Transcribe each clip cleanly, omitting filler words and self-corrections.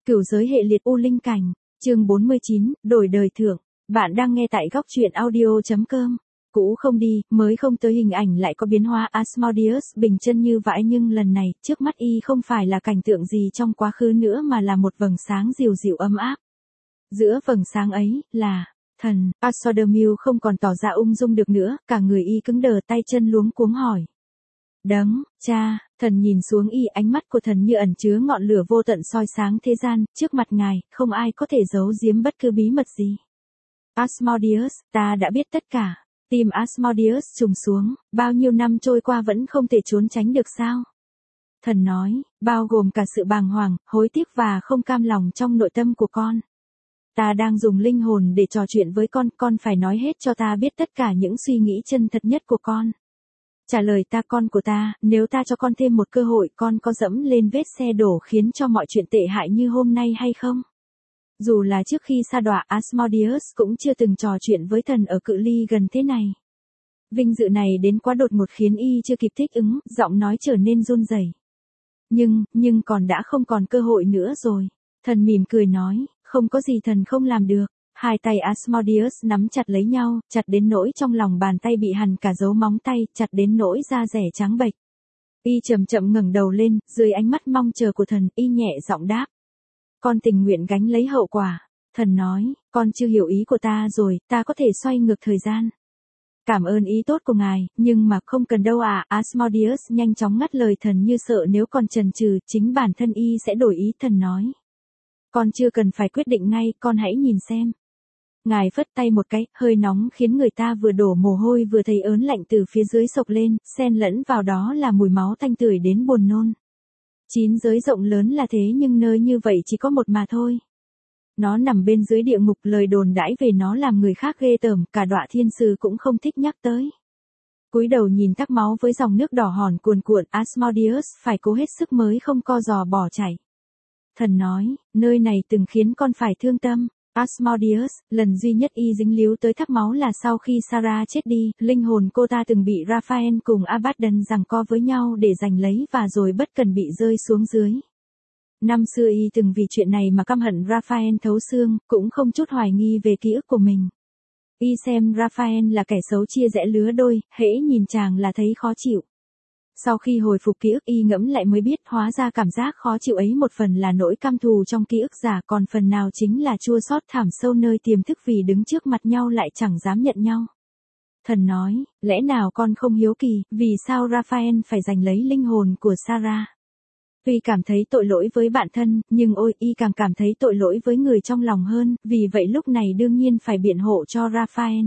Cửu giới hệ liệt U Linh Cảnh, chương 49, đổi đời thượng. Bạn đang nghe tại góc truyện audio.com. Cũ không đi, mới không tới hình ảnh lại có biến hóa. Asmodeus bình chân như vãi, nhưng lần này, trước mắt y không phải là cảnh tượng gì trong quá khứ nữa mà là một vầng sáng dịu dịu ấm áp. Giữa vầng sáng ấy, là thần. Asmodeus không còn tỏ ra ung dung được nữa, cả người y cứng đờ, tay chân luống cuống hỏi. Đấng, cha, thần nhìn xuống y, ánh mắt của thần như ẩn chứa ngọn lửa vô tận soi sáng thế gian, trước mặt ngài, không ai có thể giấu giếm bất cứ bí mật gì. Asmodeus, ta đã biết tất cả. Tim Asmodeus trùng xuống, bao nhiêu năm trôi qua vẫn không thể trốn tránh được sao? Thần nói, bao gồm cả sự bàng hoàng, hối tiếc và không cam lòng trong nội tâm của con. Ta đang dùng linh hồn để trò chuyện với con phải nói hết cho ta biết tất cả những suy nghĩ chân thật nhất của con. Trả lời ta, con của ta, nếu ta cho con thêm một cơ hội, con có dẫm lên vết xe đổ khiến cho mọi chuyện tệ hại như hôm nay hay không? Dù là trước khi sa đọa, Asmodeus cũng chưa từng trò chuyện với thần ở cự ly gần thế này. Vinh dự này đến quá đột ngột khiến y chưa kịp thích ứng, giọng nói trở nên run rẩy. Nhưng còn đã không còn cơ hội nữa rồi. Thần mỉm cười nói, không có gì thần không làm được. Hai tay Asmodeus nắm chặt lấy nhau, chặt đến nỗi trong lòng bàn tay bị hằn cả dấu móng tay, chặt đến nỗi da rẻ trắng bệch. Y chậm chậm ngẩng đầu lên, dưới ánh mắt mong chờ của thần, y nhẹ giọng đáp. Con tình nguyện gánh lấy hậu quả. Thần nói, con chưa hiểu ý của ta rồi, ta có thể xoay ngược thời gian. Cảm ơn ý tốt của ngài, nhưng mà không cần đâu ạ. Asmodeus nhanh chóng ngắt lời thần như sợ nếu còn chần chừ, chính bản thân y sẽ đổi ý. Thần nói. Con chưa cần phải quyết định ngay, con hãy nhìn xem. Ngài phất tay một cái, hơi nóng khiến người ta vừa đổ mồ hôi vừa thấy ớn lạnh từ phía dưới sộc lên, xen lẫn vào đó là mùi máu tanh tưởi đến buồn nôn. 9 giới rộng lớn là thế nhưng nơi như vậy chỉ có một mà thôi. Nó nằm bên dưới địa ngục, lời đồn đãi về nó làm người khác ghê tởm, cả đọa thiên sư cũng không thích nhắc tới. Cúi đầu nhìn thác máu với dòng nước đỏ hòn cuồn cuộn, Asmodeus phải cố hết sức mới không co giò bỏ chạy. Thần nói, nơi này từng khiến con phải thương tâm. Asmodeus, lần duy nhất y dính líu tới thác máu là sau khi Sarah chết đi, linh hồn cô ta từng bị Raphael cùng Abaddon giằng co với nhau để giành lấy và rồi bất cần bị rơi xuống dưới. Năm xưa y từng vì chuyện này mà căm hận Raphael thấu xương, cũng không chút hoài nghi về ký ức của mình. Y xem Raphael là kẻ xấu chia rẽ lứa đôi, hễ nhìn chàng là thấy khó chịu. Sau khi hồi phục ký ức y ngẫm lại mới biết hóa ra cảm giác khó chịu ấy một phần là nỗi căm thù trong ký ức giả, còn phần nào chính là chua xót thẳm sâu nơi tiềm thức vì đứng trước mặt nhau lại chẳng dám nhận nhau. Thần nói, lẽ nào con không hiếu kỳ, vì sao Raphael phải giành lấy linh hồn của Sarah? Tuy cảm thấy tội lỗi với bản thân, nhưng ôi, y càng cảm thấy tội lỗi với người trong lòng hơn, vì vậy lúc này đương nhiên phải biện hộ cho Raphael.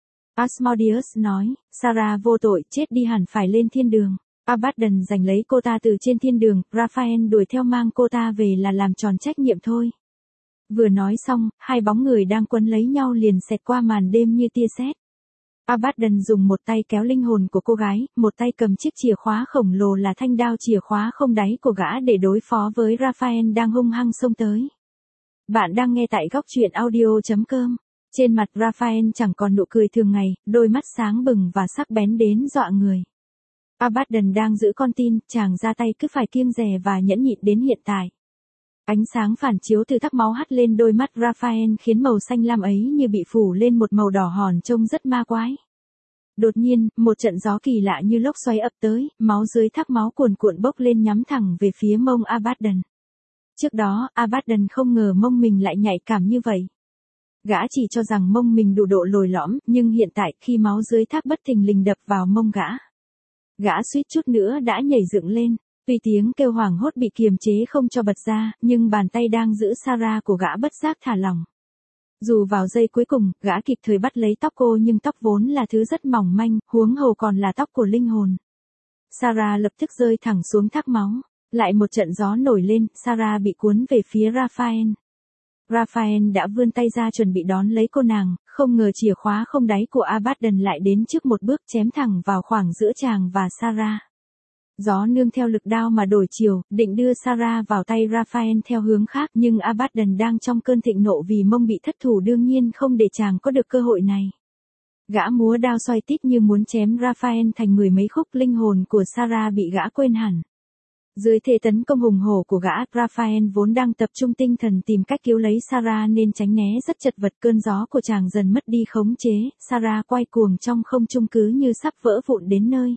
Asmodeus nói, Sarah vô tội, chết đi hẳn phải lên thiên đường. Abaddon giành lấy cô ta từ trên thiên đường, Raphael đuổi theo mang cô ta về là làm tròn trách nhiệm thôi. Vừa nói xong, hai bóng người đang quấn lấy nhau liền xẹt qua màn đêm như tia sét. Abaddon dùng một tay kéo linh hồn của cô gái, một tay cầm chiếc chìa khóa khổng lồ là thanh đao chìa khóa không đáy của gã để đối phó với Raphael đang hung hăng xông tới. Bạn đang nghe tại góc truyện audio.com. Trên mặt Raphael chẳng còn nụ cười thường ngày, đôi mắt sáng bừng và sắc bén đến dọa người. Abaddon đang giữ con tin, chàng ra tay cứ phải kiêng dè và nhẫn nhịn đến hiện tại. Ánh sáng phản chiếu từ thác máu hắt lên đôi mắt Raphael khiến màu xanh lam ấy như bị phủ lên một màu đỏ hòn trông rất ma quái. Đột nhiên, một trận gió kỳ lạ như lốc xoáy ập tới, máu dưới thác máu cuồn cuộn bốc lên nhắm thẳng về phía mông Abaddon. Trước đó, Abaddon không ngờ mông mình lại nhạy cảm như vậy. Gã chỉ cho rằng mông mình đủ độ lồi lõm, nhưng hiện tại khi máu dưới thác bất thình lình đập vào mông gã suýt chút nữa đã nhảy dựng lên. Tuy tiếng kêu hoảng hốt bị kiềm chế không cho bật ra, nhưng bàn tay đang giữ Sarah của gã bất giác thả lỏng. Dù vào giây cuối cùng, gã kịp thời bắt lấy tóc cô nhưng tóc vốn là thứ rất mỏng manh, huống hồ còn là tóc của linh hồn. Sarah lập tức rơi thẳng xuống thác máu. Lại một trận gió nổi lên, Sarah bị cuốn về phía Raphael. Raphael đã vươn tay ra chuẩn bị đón lấy cô nàng, không ngờ chìa khóa không đáy của Abaddon lại đến trước một bước chém thẳng vào khoảng giữa chàng và Sarah. Gió nương theo lực đao mà đổi chiều, định đưa Sarah vào tay Raphael theo hướng khác, nhưng Abaddon đang trong cơn thịnh nộ vì mông bị thất thủ đương nhiên không để chàng có được cơ hội này. Gã múa đao xoay tít như muốn chém Raphael thành mười mấy khúc, linh hồn của Sarah bị gã quên hẳn. Dưới thế tấn công hùng hổ của gã, Raphael vốn đang tập trung tinh thần tìm cách cứu lấy Sarah nên tránh né rất chật vật, cơn gió của chàng dần mất đi khống chế, Sarah quay cuồng trong không trung cứ như sắp vỡ vụn đến nơi.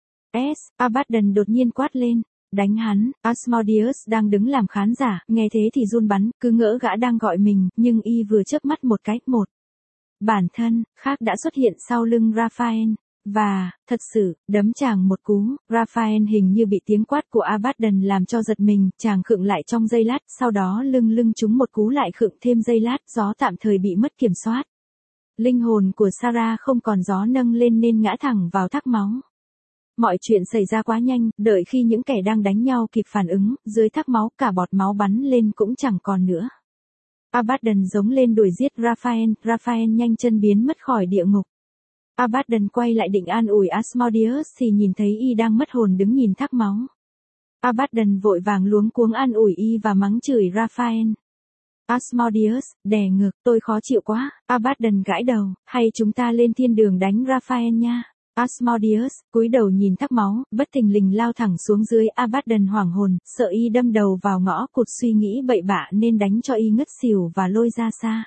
Abaddon đột nhiên quát lên, đánh hắn. Asmodeus đang đứng làm khán giả, nghe thế thì run bắn, cứ ngỡ gã đang gọi mình, nhưng y vừa chớp mắt một cái, một bản thân khác đã xuất hiện sau lưng Raphael. Và, thật sự, đấm chàng một cú, Raphael hình như bị tiếng quát của Abaddon làm cho giật mình, chàng khựng lại trong giây lát, sau đó lưng trúng một cú lại khựng thêm giây lát, gió tạm thời bị mất kiểm soát. Linh hồn của Sarah không còn gió nâng lên nên ngã thẳng vào thác máu. Mọi chuyện xảy ra quá nhanh, đợi khi những kẻ đang đánh nhau kịp phản ứng, dưới thác máu cả bọt máu bắn lên cũng chẳng còn nữa. Abaddon giống lên đuổi giết Raphael nhanh chân biến mất khỏi địa ngục. Abaddon quay lại định an ủi Asmodeus thì nhìn thấy y đang mất hồn đứng nhìn thác máu. Abaddon vội vàng luống cuống an ủi y và mắng chửi Raphael. Asmodeus, đè ngược, tôi khó chịu quá. Abaddon gãi đầu, hay chúng ta lên thiên đường đánh Raphael nha. Asmodeus, cúi đầu nhìn thác máu, bất thình lình lao thẳng xuống dưới. Abaddon hoảng hồn, sợ y đâm đầu vào ngõ cụt, suy nghĩ bậy bạ nên đánh cho y ngất xỉu và lôi ra xa.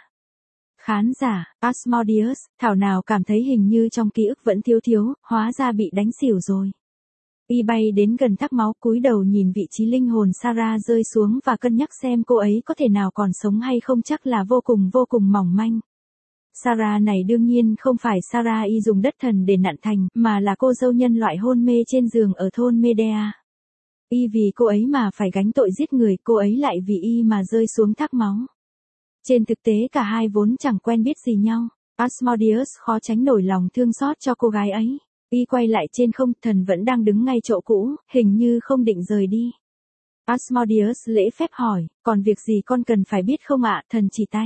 Khán giả, Asmodeus, thảo nào cảm thấy hình như trong ký ức vẫn thiếu, hóa ra bị đánh xỉu rồi. Y bay đến gần thác máu, cúi đầu nhìn vị trí linh hồn Sarah rơi xuống và cân nhắc xem cô ấy có thể nào còn sống hay không, chắc là vô cùng mỏng manh. Sarah này đương nhiên không phải Sarah y dùng đất thần để nặn thành, mà là cô dâu nhân loại hôn mê trên giường ở thôn Medea. Y vì cô ấy mà phải gánh tội giết người, cô ấy lại vì y mà rơi xuống thác máu. Trên thực tế cả hai vốn chẳng quen biết gì nhau. Asmodeus khó tránh nổi lòng thương xót cho cô gái ấy. Y quay lại trên không, thần vẫn đang đứng ngay chỗ cũ, hình như không định rời đi. Asmodeus lễ phép hỏi, còn việc gì con cần phải biết không ạ? Thần chỉ tay.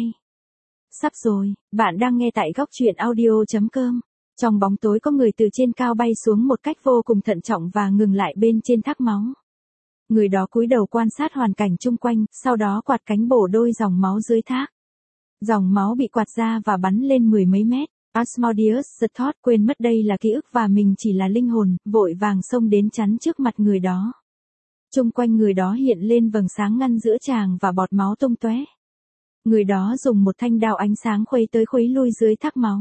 Sắp rồi, bạn đang nghe tại góc truyện audio.com. Trong bóng tối có người từ trên cao bay xuống một cách vô cùng thận trọng và ngừng lại bên trên thác máu. Người đó cúi đầu quan sát hoàn cảnh chung quanh, sau đó quạt cánh bổ đôi dòng máu dưới thác. Dòng máu bị quạt ra và bắn lên mười mấy mét. Asmodeus giật thót, quên mất đây là ký ức và mình chỉ là linh hồn, vội vàng xông đến chắn trước mặt người đó. Chung quanh người đó hiện lên vầng sáng ngăn giữa chàng và bọt máu tung tóe. Người đó dùng một thanh đao ánh sáng khuấy tới khuấy lui dưới thác máu.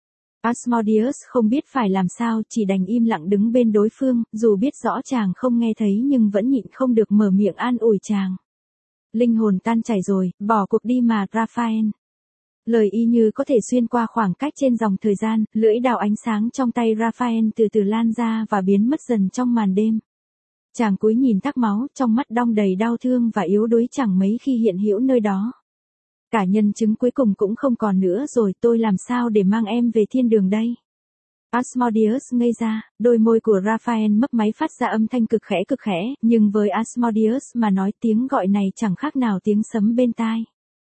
Asmodeus không biết phải làm sao, chỉ đành im lặng đứng bên đối phương, dù biết rõ chàng không nghe thấy nhưng vẫn nhịn không được mở miệng an ủi chàng. Linh hồn tan chảy rồi, bỏ cuộc đi mà, Raphael. Lời y như có thể xuyên qua khoảng cách trên dòng thời gian, lưỡi đao ánh sáng trong tay Raphael từ từ lan ra và biến mất dần trong màn đêm. Chàng cúi nhìn thác máu, trong mắt đong đầy đau thương và yếu đuối chẳng mấy khi hiện hữu nơi đó. Cả nhân chứng cuối cùng cũng không còn nữa rồi, tôi làm sao để mang em về thiên đường đây? Asmodeus ngây ra, đôi môi của Raphael mấp máy phát ra âm thanh cực khẽ, nhưng với Asmodeus mà nói tiếng gọi này chẳng khác nào tiếng sấm bên tai.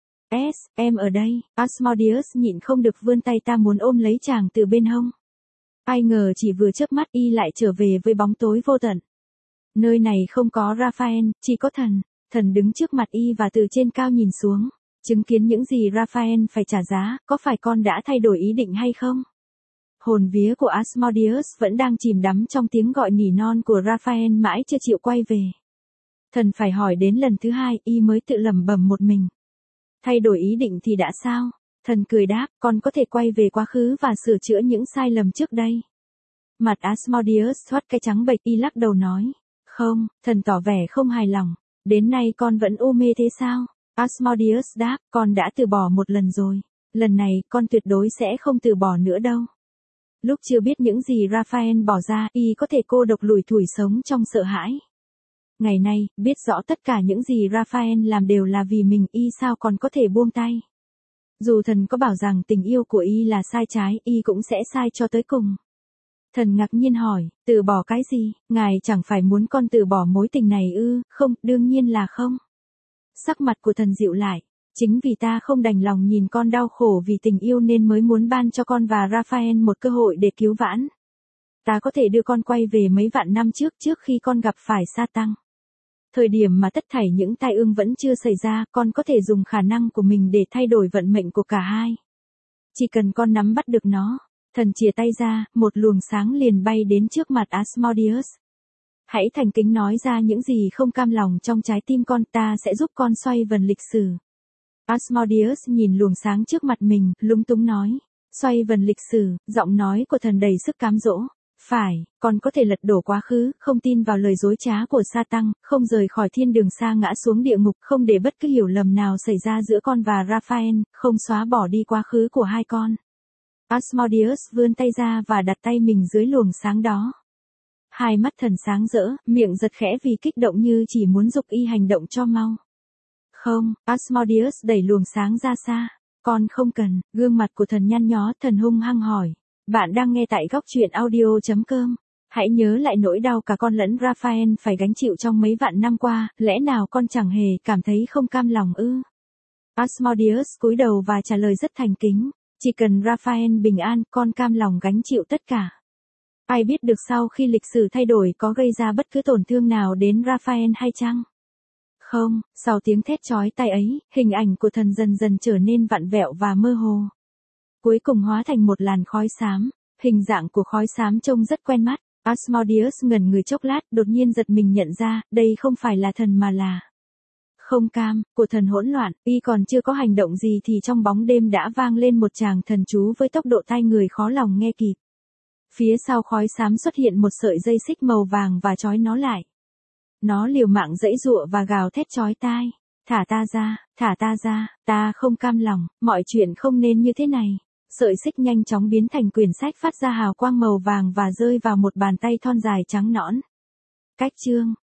Em ở đây. Asmodeus nhịn không được vươn tay ta muốn ôm lấy chàng từ bên hông. Ai ngờ chỉ vừa chớp mắt y lại trở về với bóng tối vô tận. Nơi này không có Raphael, chỉ có thần. Thần đứng trước mặt y và từ trên cao nhìn xuống. Chứng kiến những gì Raphael phải trả giá, có phải con đã thay đổi ý định hay không? Hồn vía của Asmodeus vẫn đang chìm đắm trong tiếng gọi nỉ non của Raphael mãi chưa chịu quay về. Thần phải hỏi đến lần thứ hai, y mới tự lẩm bẩm một mình. Thay đổi ý định thì đã sao? Thần cười đáp, con có thể quay về quá khứ và sửa chữa những sai lầm trước đây. Mặt Asmodeus thoát cái trắng bệch, y lắc đầu nói. Không, thần tỏ vẻ không hài lòng. Đến nay con vẫn u mê thế sao? Asmodeus đáp, con đã từ bỏ một lần rồi. Lần này, con tuyệt đối sẽ không từ bỏ nữa đâu. Lúc chưa biết những gì Raphael bỏ ra, y có thể cô độc lủi thủi sống trong sợ hãi. Ngày nay, biết rõ tất cả những gì Raphael làm đều là vì mình, y sao còn có thể buông tay. Dù thần có bảo rằng tình yêu của y là sai trái, y cũng sẽ sai cho tới cùng. Thần ngạc nhiên hỏi, từ bỏ cái gì? Ngài chẳng phải muốn con từ bỏ mối tình này ư? Không, đương nhiên là không. Sắc mặt của thần dịu lại. Chính vì ta không đành lòng nhìn con đau khổ vì tình yêu nên mới muốn ban cho con và Raphael một cơ hội để cứu vãn. Ta có thể đưa con quay về mấy vạn năm trước khi con gặp phải Sa-tăng. Thời điểm mà tất thảy những tai ương vẫn chưa xảy ra, con có thể dùng khả năng của mình để thay đổi vận mệnh của cả hai. Chỉ cần con nắm bắt được nó. Thần chìa tay ra, một luồng sáng liền bay đến trước mặt Asmodeus. Hãy thành kính nói ra những gì không cam lòng trong trái tim con, ta sẽ giúp con xoay vần lịch sử. Asmodeus nhìn luồng sáng trước mặt mình, lúng túng nói. Xoay vần lịch sử, giọng nói của thần đầy sức cám dỗ. Phải, con có thể lật đổ quá khứ, không tin vào lời dối trá của Sa-tăng, không rời khỏi thiên đường xa ngã xuống địa ngục, không để bất cứ hiểu lầm nào xảy ra giữa con và Raphael, không xóa bỏ đi quá khứ của hai con. Asmodeus vươn tay ra và đặt tay mình dưới luồng sáng đó. Hai mắt thần sáng rỡ, miệng giật khẽ vì kích động như chỉ muốn giục y hành động cho mau. Không, Asmodeus đẩy luồng sáng ra xa. Con không cần, gương mặt của thần nhăn nhó, thần hung hăng hỏi. Bạn đang nghe tại góc truyện audio.com. Hãy nhớ lại nỗi đau cả con lẫn Raphael phải gánh chịu trong mấy vạn năm qua, lẽ nào con chẳng hề cảm thấy không cam lòng ư? Asmodeus cúi đầu và trả lời rất thành kính. Chỉ cần Raphael bình an, con cam lòng gánh chịu tất cả. Ai biết được sau khi lịch sử thay đổi có gây ra bất cứ tổn thương nào đến Raphael hay chăng? Không, sau tiếng thét chói tai ấy, hình ảnh của thần dần dần trở nên vặn vẹo và mơ hồ. Cuối cùng hóa thành một làn khói xám, hình dạng của khói xám trông rất quen mắt. Asmodeus ngẩn người chốc lát, đột nhiên giật mình nhận ra, đây không phải là thần mà là không cam, của thần hỗn loạn. Y còn chưa có hành động gì thì trong bóng đêm đã vang lên một tràng thần chú với tốc độ tai người khó lòng nghe kịp. Phía sau khói xám xuất hiện một sợi dây xích màu vàng và trói nó lại. Nó liều mạng giãy giụa và gào thét chói tai. Thả ta ra, ta không cam lòng, mọi chuyện không nên như thế này. Sợi xích nhanh chóng biến thành quyển sách phát ra hào quang màu vàng và rơi vào một bàn tay thon dài trắng nõn. Cách chương,